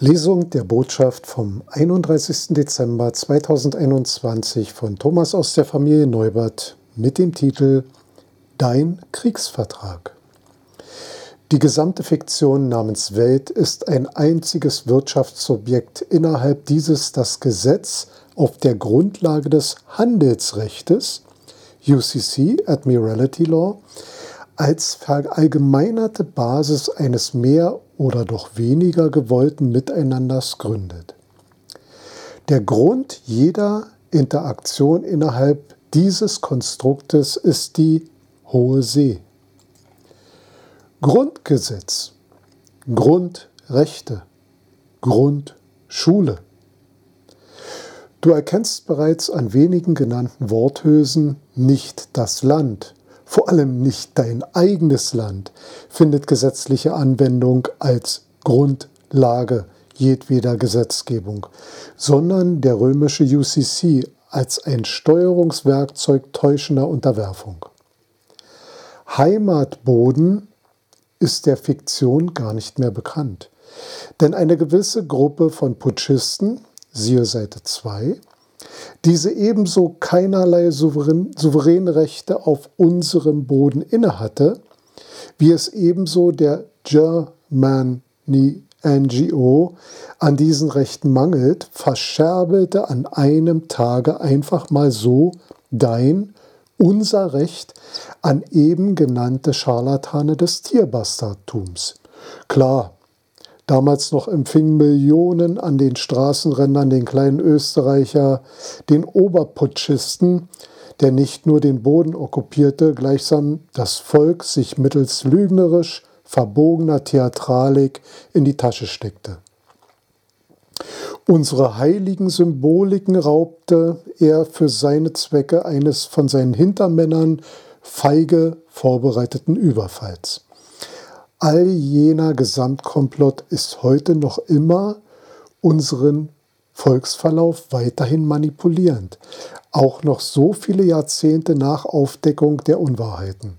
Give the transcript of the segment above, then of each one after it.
Lesung der Botschaft vom 31. Dezember 2021 von Thomas aus der Familie Neubert mit dem Titel Dein Kriegsvertrag. Die gesamte Fiktion namens Welt ist ein einziges Wirtschaftsobjekt, innerhalb dieses das Gesetz auf der Grundlage des Handelsrechtes, UCC, Admiralty Law, als verallgemeinerte Basis eines mehr oder doch weniger gewollten Miteinanders gründet. Der Grund jeder Interaktion innerhalb dieses Konstruktes ist die Hohe See. Grundgesetz, Grundrechte, Grundschule. Du erkennst bereits an wenigen genannten Worthülsen, nicht das Land, vor allem nicht dein eigenes Land, findet gesetzliche Anwendung als Grundlage jedweder Gesetzgebung, sondern der römische UCC als ein Steuerungswerkzeug täuschender Unterwerfung. Heimatboden ist der Fiktion gar nicht mehr bekannt, denn eine gewisse Gruppe von Putschisten, siehe Seite 2, diese ebenso keinerlei souveräne Rechte auf unserem Boden innehatte, wie es ebenso der Germany NGO an diesen Rechten mangelt, verscherbelt an einem Tage einfach mal so unser Recht an eben genannte Scharlatane des Tierbastardtums. Klar, damals noch empfingen Millionen an den Straßenrändern den kleinen Österreicher, den Oberputschisten, der nicht nur den Boden okkupierte, gleichsam das Volk sich mittels lügnerisch verbogener Theatralik in die Tasche steckte. Unsere heiligen Symboliken raubte er für seine Zwecke eines von seinen Hintermännern feige vorbereiteten Überfalls. All jener Gesamtkomplott ist heute noch immer unseren Volksverlauf weiterhin manipulierend, auch noch so viele Jahrzehnte nach Aufdeckung der Unwahrheiten.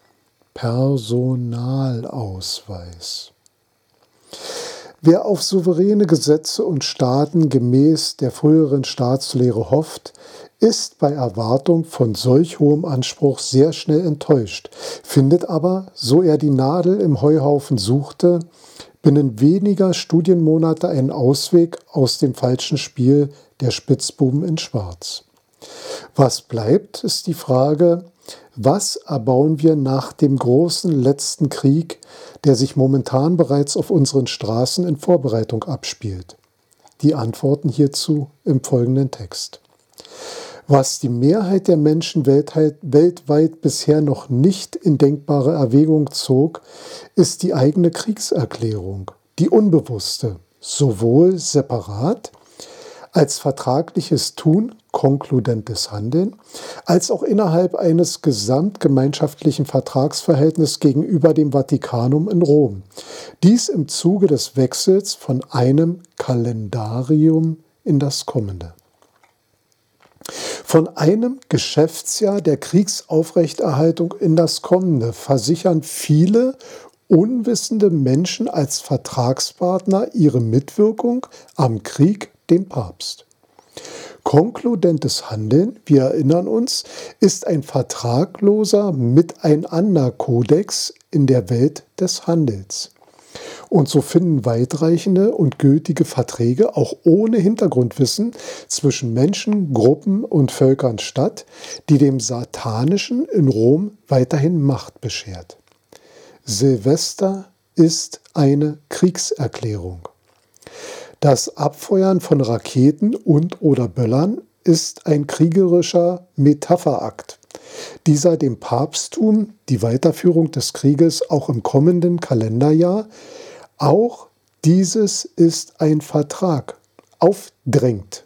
Personalausweis. Wer auf souveräne Gesetze und Staaten gemäß der früheren Staatslehre hofft, ist bei Erwartung von solch hohem Anspruch sehr schnell enttäuscht, findet aber, so er die Nadel im Heuhaufen suchte, binnen weniger Studienmonate einen Ausweg aus dem falschen Spiel der Spitzbuben in Schwarz. Was bleibt, ist die Frage, was erbauen wir nach dem großen letzten Krieg, der sich momentan bereits auf unseren Straßen in Vorbereitung abspielt? Die Antworten hierzu im folgenden Text. Was die Mehrheit der Menschen weltweit bisher noch nicht in denkbare Erwägung zog, ist die eigene Kriegserklärung, die unbewusste, sowohl separat als vertragliches Tun, konkludentes Handeln, als auch innerhalb eines gesamtgemeinschaftlichen Vertragsverhältnisses gegenüber dem Vatikanum in Rom. Dies im Zuge des Wechsels von einem Kalendarium in das kommende. Von einem Geschäftsjahr der Kriegsaufrechterhaltung in das kommende versichern viele unwissende Menschen als Vertragspartner ihre Mitwirkung am Krieg dem Papst. Konkludentes Handeln, wir erinnern uns, ist ein vertragloser Miteinanderkodex in der Welt des Handels. Und so finden weitreichende und gültige Verträge auch ohne Hintergrundwissen zwischen Menschen, Gruppen und Völkern statt, die dem Satanischen in Rom weiterhin Macht beschert. Silvester ist eine Kriegserklärung. Das Abfeuern von Raketen und/oder Böllern ist ein kriegerischer Metapherakt. Dieser dem Papsttum die Weiterführung des Krieges auch im kommenden Kalenderjahr, auch dieses ist ein Vertrag, aufdrängt.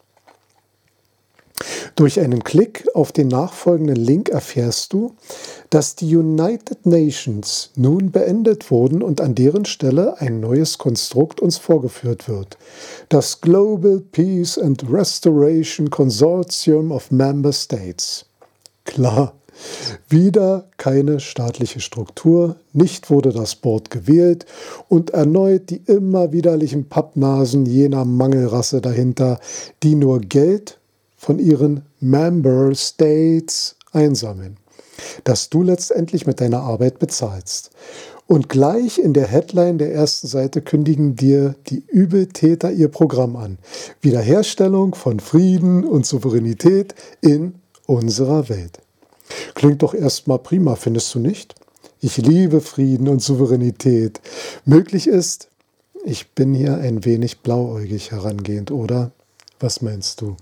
Durch einen Klick auf den nachfolgenden Link erfährst du, dass die United Nations nun beendet wurden und an deren Stelle ein neues Konstrukt uns vorgeführt wird. Das Global Peace and Restoration Consortium of Member States. Klar, Wieder keine staatliche Struktur, nicht wurde das Board gewählt und erneut die immer widerlichen Pappnasen jener Mangelrasse dahinter, die nur Geld von ihren Member States einsammeln, das du letztendlich mit deiner Arbeit bezahlst. Und gleich in der Headline der ersten Seite kündigen dir die Übeltäter ihr Programm an. Wiederherstellung von Frieden und Souveränität in unserer Welt. Klingt doch erstmal prima, findest du nicht? Ich liebe Frieden und Souveränität. Möglich ist, ich bin hier ein wenig blauäugig herangehend, oder? Was meinst du?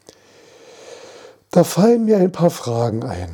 Da fallen mir ein paar Fragen ein.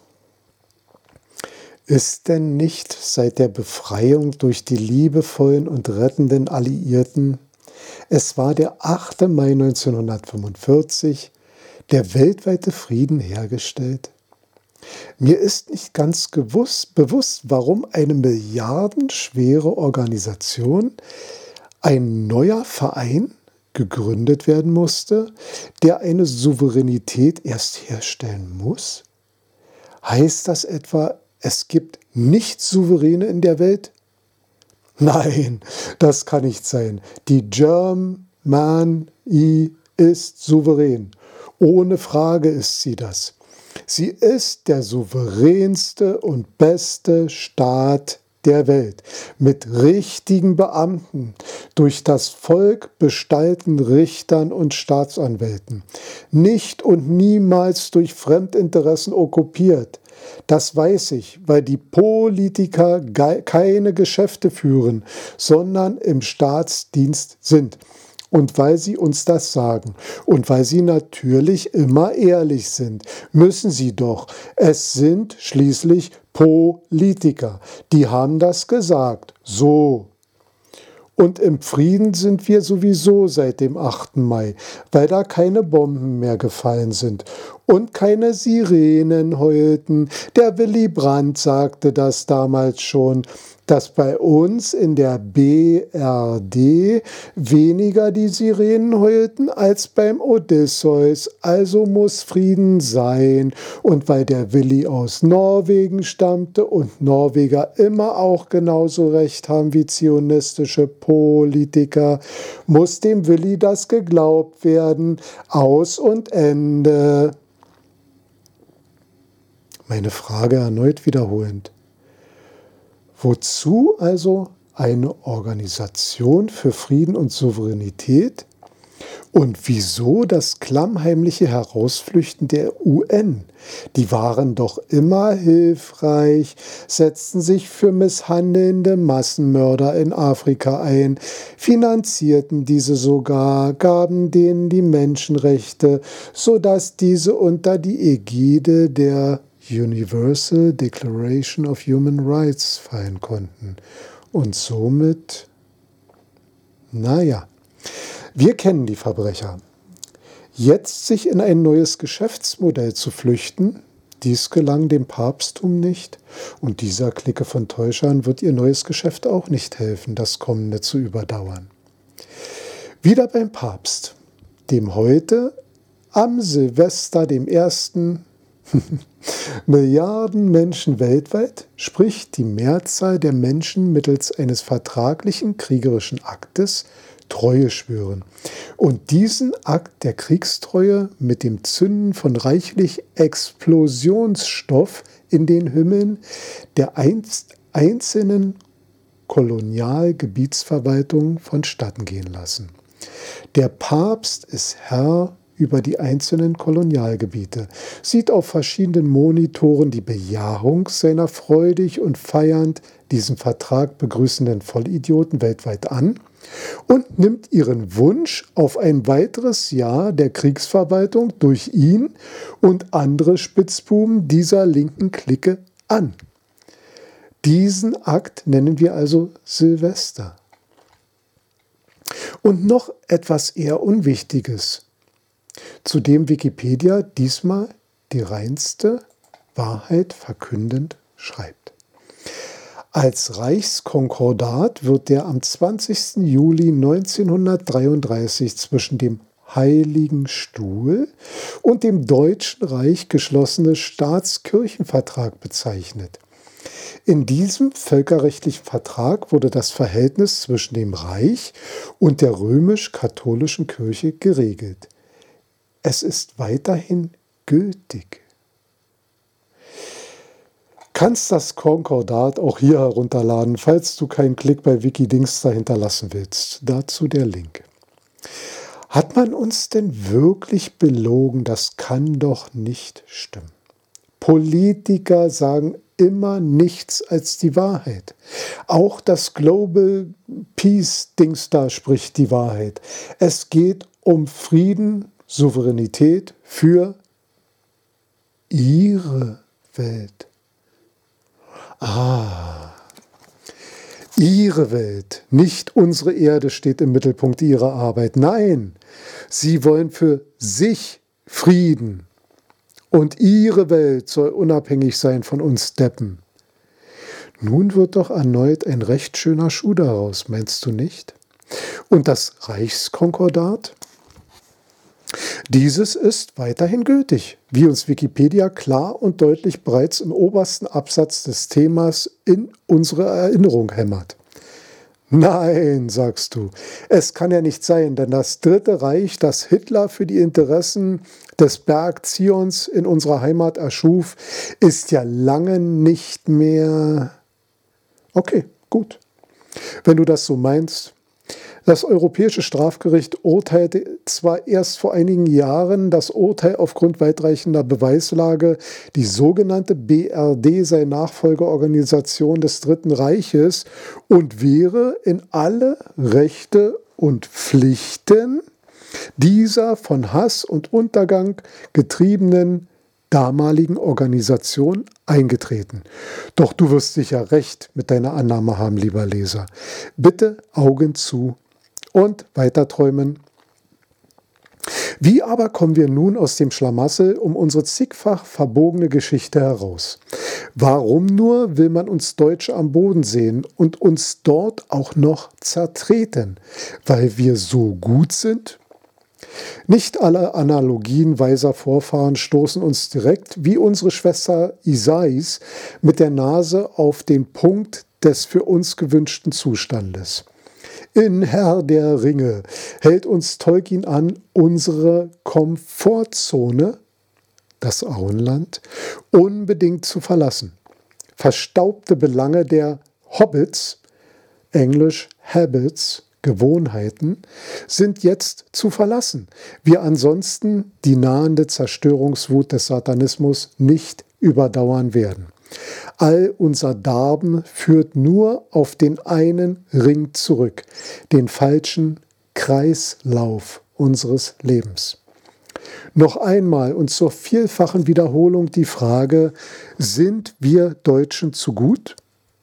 Ist denn nicht seit der Befreiung durch die liebevollen und rettenden Alliierten, es war der 8. Mai 1945, der weltweite Frieden hergestellt? Mir ist nicht ganz bewusst, warum eine milliardenschwere Organisation, ein neuer Verein, gegründet werden musste, der eine Souveränität erst herstellen muss? Heißt das etwa, es gibt Nicht-Souveräne in der Welt? Nein, das kann nicht sein. Die Germany ist souverän. Ohne Frage ist sie das. Sie ist der souveränste und beste Staat der Welt, mit richtigen Beamten, durch das Volk bestallten Richtern und Staatsanwälten, nicht und niemals durch Fremdinteressen okkupiert. Das weiß ich, weil die Politiker keine Geschäfte führen, sondern im Staatsdienst sind. Und weil sie uns das sagen und weil sie natürlich immer ehrlich sind, müssen sie doch. Es sind schließlich Politiker, die haben das gesagt. So. Und im Frieden sind wir sowieso seit dem 8. Mai, weil da keine Bomben mehr gefallen sind und keine Sirenen heulten. Der Willy Brandt sagte das damals schon, dass bei uns in der BRD weniger die Sirenen heulten als beim Odysseus. Also muss Frieden sein. Und weil der Willy aus Norwegen stammte und Norweger immer auch genauso recht haben wie zionistische Politiker, muss dem Willy das geglaubt werden. Aus und Ende. Meine Frage erneut wiederholend. Wozu also eine Organisation für Frieden und Souveränität? Und wieso das klammheimliche Herausflüchten der UN? Die waren doch immer hilfreich, setzten sich für misshandelnde Massenmörder in Afrika ein, finanzierten diese sogar, gaben denen die Menschenrechte, sodass diese unter die Ägide der Universal Declaration of Human Rights fallen konnten. Und somit, naja, wir kennen die Verbrecher. Jetzt sich in ein neues Geschäftsmodell zu flüchten, dies gelang dem Papsttum nicht. Und dieser Clique von Täuschern wird ihr neues Geschäft auch nicht helfen, das Kommende zu überdauern. Wieder beim Papst, dem heute am Silvester, dem 1. Milliarden Menschen weltweit, sprich die Mehrzahl der Menschen mittels eines vertraglichen kriegerischen Aktes, Treue schwören. Und diesen Akt der Kriegstreue mit dem Zünden von reichlich Explosionsstoff in den Himmeln der einzelnen Kolonialgebietsverwaltungen vonstatten gehen lassen. Der Papst ist Herr über die einzelnen Kolonialgebiete, sieht auf verschiedenen Monitoren die Bejahung seiner freudig und feiernd diesen Vertrag begrüßenden Vollidioten weltweit an und nimmt ihren Wunsch auf ein weiteres Jahr der Kriegsverwaltung durch ihn und andere Spitzbuben dieser linken Clique an. Diesen Akt nennen wir also Silvester. Und noch etwas eher Unwichtiges, zu dem Wikipedia diesmal die reinste Wahrheit verkündend schreibt. Als Reichskonkordat wird der am 20. Juli 1933 zwischen dem Heiligen Stuhl und dem Deutschen Reich geschlossene Staatskirchenvertrag bezeichnet. In diesem völkerrechtlichen Vertrag wurde das Verhältnis zwischen dem Reich und der römisch-katholischen Kirche geregelt. Es ist weiterhin gültig. Kannst das Konkordat auch hier herunterladen, falls du keinen Klick bei Wikidings dahinter lassen willst. Dazu der Link. Hat man uns denn wirklich belogen? Das kann doch nicht stimmen. Politiker sagen immer nichts als die Wahrheit. Auch das Global Peace-Dings da spricht die Wahrheit. Es geht um Frieden, Souveränität für ihre Welt. Ihre Welt, nicht unsere Erde steht im Mittelpunkt ihrer Arbeit. Nein, sie wollen für sich Frieden. Und ihre Welt soll unabhängig sein von uns Deppen. Nun wird doch erneut ein recht schöner Schuh daraus, meinst du nicht? Und das Reichskonkordat? Dieses ist weiterhin gültig, wie uns Wikipedia klar und deutlich bereits im obersten Absatz des Themas in unsere Erinnerung hämmert. Nein, sagst du, es kann ja nicht sein, denn das Dritte Reich, das Hitler für die Interessen des Berg Zions in unserer Heimat erschuf, ist ja lange nicht mehr... Okay, gut. Wenn du das so meinst. Das Europäische Strafgericht urteilte zwar erst vor einigen Jahren das Urteil aufgrund weitreichender Beweislage, die sogenannte BRD sei Nachfolgeorganisation des Dritten Reiches und wäre in alle Rechte und Pflichten dieser von Hass und Untergang getriebenen damaligen Organisation eingetreten. Doch du wirst sicher recht mit deiner Annahme haben, lieber Leser. Bitte Augen zu und weiterträumen. Wie aber kommen wir nun aus dem Schlamassel um unsere zigfach verbogene Geschichte heraus? Warum nur will man uns Deutsche am Boden sehen und uns dort auch noch zertreten? Weil wir so gut sind? Nicht alle Analogien weiser Vorfahren stoßen uns direkt, wie unsere Schwester Isais, mit der Nase auf den Punkt des für uns gewünschten Zustandes. In Herr der Ringe hält uns Tolkien an, unsere Komfortzone, das Auenland, unbedingt zu verlassen. Verstaubte Belange der Hobbits, englisch Habits, Gewohnheiten, sind jetzt zu verlassen. Wir ansonsten die nahende Zerstörungswut des Satanismus nicht überdauern werden. All unser Darben führt nur auf den einen Ring zurück, den falschen Kreislauf unseres Lebens. Noch einmal und zur vielfachen Wiederholung die Frage, sind wir Deutschen zu gut?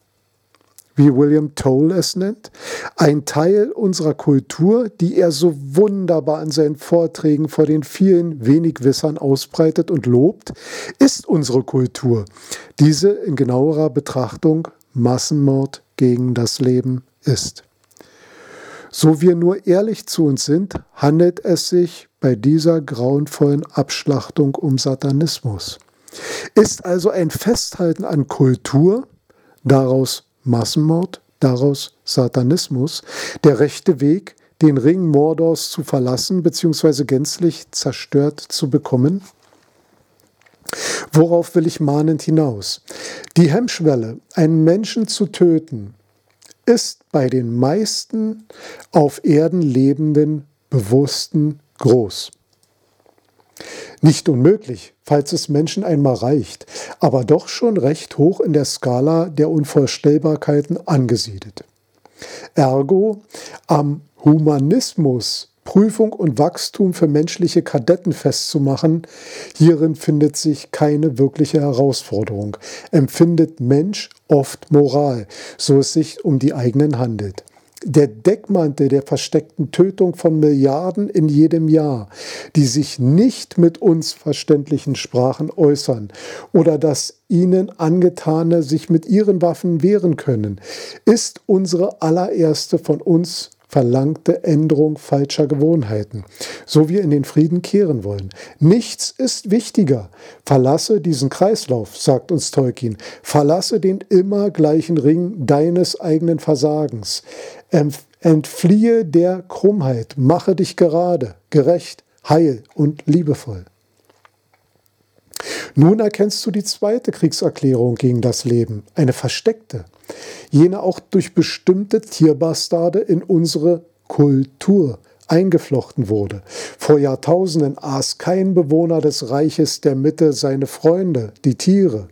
Wie William Toll es nennt, ein Teil unserer Kultur, die er so wunderbar in seinen Vorträgen vor den vielen Wenigwissern ausbreitet und lobt, ist unsere Kultur. Diese in genauerer Betrachtung Massenmord gegen das Leben ist. So wir nur ehrlich zu uns sind, handelt es sich bei dieser grauenvollen Abschlachtung um Satanismus. Ist also ein Festhalten an Kultur, daraus Massenmord, daraus Satanismus, der rechte Weg, den Ring Mordors zu verlassen bzw. gänzlich zerstört zu bekommen? Worauf will ich mahnend hinaus? Die Hemmschwelle, einen Menschen zu töten, ist bei den meisten auf Erden lebenden Bewussten groß. Nicht unmöglich, falls es Menschen einmal reicht, aber doch schon recht hoch in der Skala der Unvorstellbarkeiten angesiedelt. Ergo, am Humanismus Prüfung und Wachstum für menschliche Kadetten festzumachen, hierin findet sich keine wirkliche Herausforderung, empfindet Mensch oft Moral, so es sich um die eigenen handelt. Der Deckmantel der versteckten Tötung von Milliarden in jedem Jahr, die sich nicht mit uns verständlichen Sprachen äußern oder das ihnen Angetane sich mit ihren Waffen wehren können, ist unsere allererste von uns verlangte Änderung falscher Gewohnheiten, so wir in den Frieden kehren wollen. Nichts ist wichtiger. Verlasse diesen Kreislauf, sagt uns Tolkien. Verlasse den immer gleichen Ring deines eigenen Versagens. Entfliehe der Krummheit, mache dich gerade, gerecht, heil und liebevoll. Nun erkennst du die zweite Kriegserklärung gegen das Leben, eine versteckte, jene auch durch bestimmte Tierbastarde in unsere Kultur eingeflochten wurde. Vor Jahrtausenden aß kein Bewohner des Reiches der Mitte seine Freunde, die Tiere.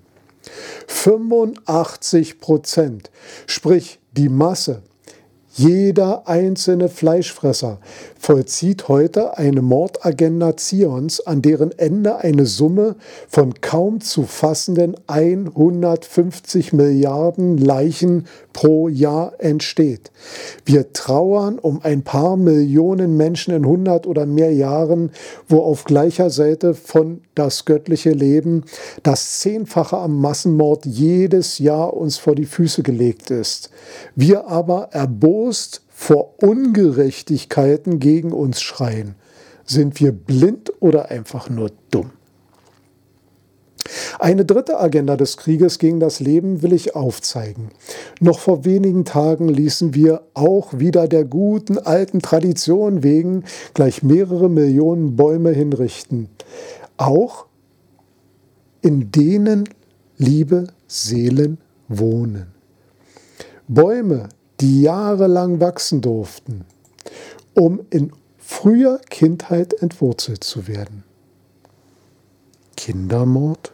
85%, sprich die Masse, jeder einzelne Fleischfresser vollzieht heute eine Mordagenda Zions, an deren Ende eine Summe von kaum zu fassenden 150 Milliarden Leichen pro Jahr entsteht. Wir trauern um ein paar Millionen Menschen in 100 oder mehr Jahren, wo auf gleicher Seite von das göttliche Leben das Zehnfache am Massenmord jedes Jahr uns vor die Füße gelegt ist. Wir aber erbost vor Ungerechtigkeiten gegen uns schreien. Sind wir blind oder einfach nur dumm? Eine dritte Agenda des Krieges gegen das Leben will ich aufzeigen. Noch vor wenigen Tagen ließen wir auch wieder der guten alten Tradition wegen gleich mehrere Millionen Bäume hinrichten. Auch in denen liebe Seelen wohnen. Bäume, die jahrelang wachsen durften, um in früher Kindheit entwurzelt zu werden. Kindermord?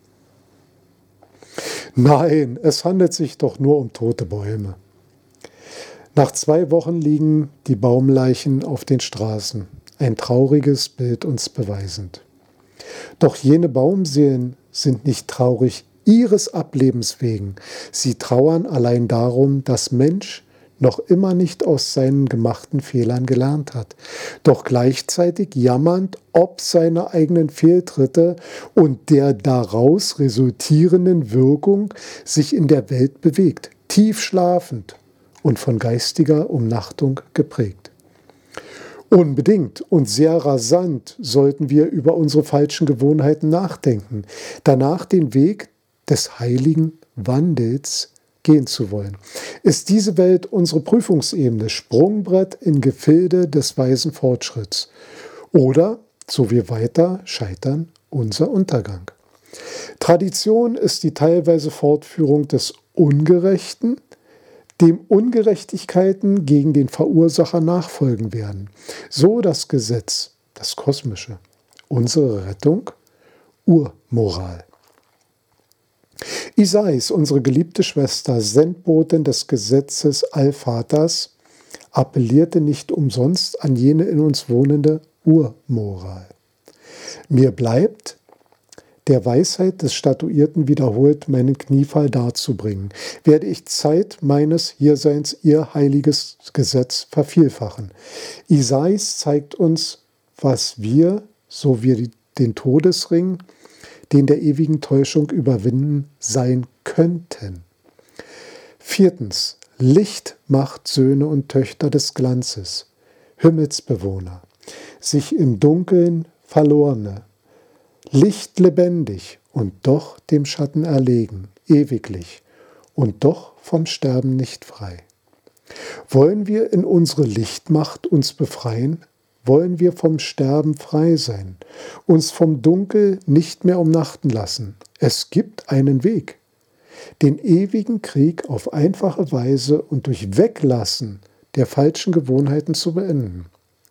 Nein, es handelt sich doch nur um tote Bäume. Nach 2 Wochen liegen die Baumleichen auf den Straßen, ein trauriges Bild uns beweisend. Doch jene Baumseelen sind nicht traurig ihres Ablebens wegen. Sie trauern allein darum, dass Mensch noch immer nicht aus seinen gemachten Fehlern gelernt hat, doch gleichzeitig jammernd ob seiner eigenen Fehltritte und der daraus resultierenden Wirkung sich in der Welt bewegt, tief schlafend und von geistiger Umnachtung geprägt. Unbedingt und sehr rasant sollten wir über unsere falschen Gewohnheiten nachdenken, danach den Weg des heiligen Wandels gehen zu wollen. Ist diese Welt unsere Prüfungsebene, Sprungbrett in Gefilde des weisen Fortschritts? Oder, so wir weiter scheitern, unser Untergang? Tradition ist die teilweise Fortführung des Ungerechten, dem Ungerechtigkeiten gegen den Verursacher nachfolgen werden. So das Gesetz, das Kosmische, unsere Rettung, Urmoral. Isais, unsere geliebte Schwester, Sendbotin des Gesetzes Allvaters, appellierte nicht umsonst an jene in uns wohnende Urmoral. Mir bleibt, der Weisheit des Statuierten wiederholt meinen Kniefall darzubringen, werde ich Zeit meines Hierseins ihr heiliges Gesetz vervielfachen. Isais zeigt uns, was wir, so wir den Todesring, den der ewigen Täuschung überwinden, sein könnten. 4. Licht macht Söhne und Töchter des Glanzes, Himmelsbewohner, sich im Dunkeln Verlorene, Licht lebendig und doch dem Schatten erlegen, ewiglich und doch vom Sterben nicht frei. Wollen wir in unsere Lichtmacht uns befreien? Wollen wir vom Sterben frei sein, uns vom Dunkel nicht mehr umnachten lassen? Es gibt einen Weg, den ewigen Krieg auf einfache Weise und durch Weglassen der falschen Gewohnheiten zu beenden.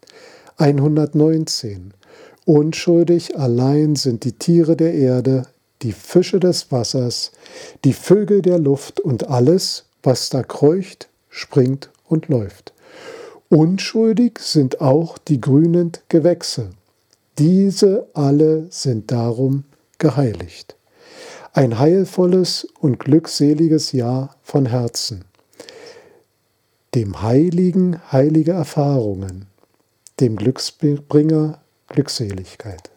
119. Unschuldig allein sind die Tiere der Erde, die Fische des Wassers, die Vögel der Luft und alles, was da kreucht, springt und läuft. Unschuldig sind auch die grünen Gewächse. Diese alle sind darum geheiligt. Ein heilvolles und glückseliges Jahr von Herzen. Dem Heiligen heilige Erfahrungen, dem Glücksbringer Glückseligkeit.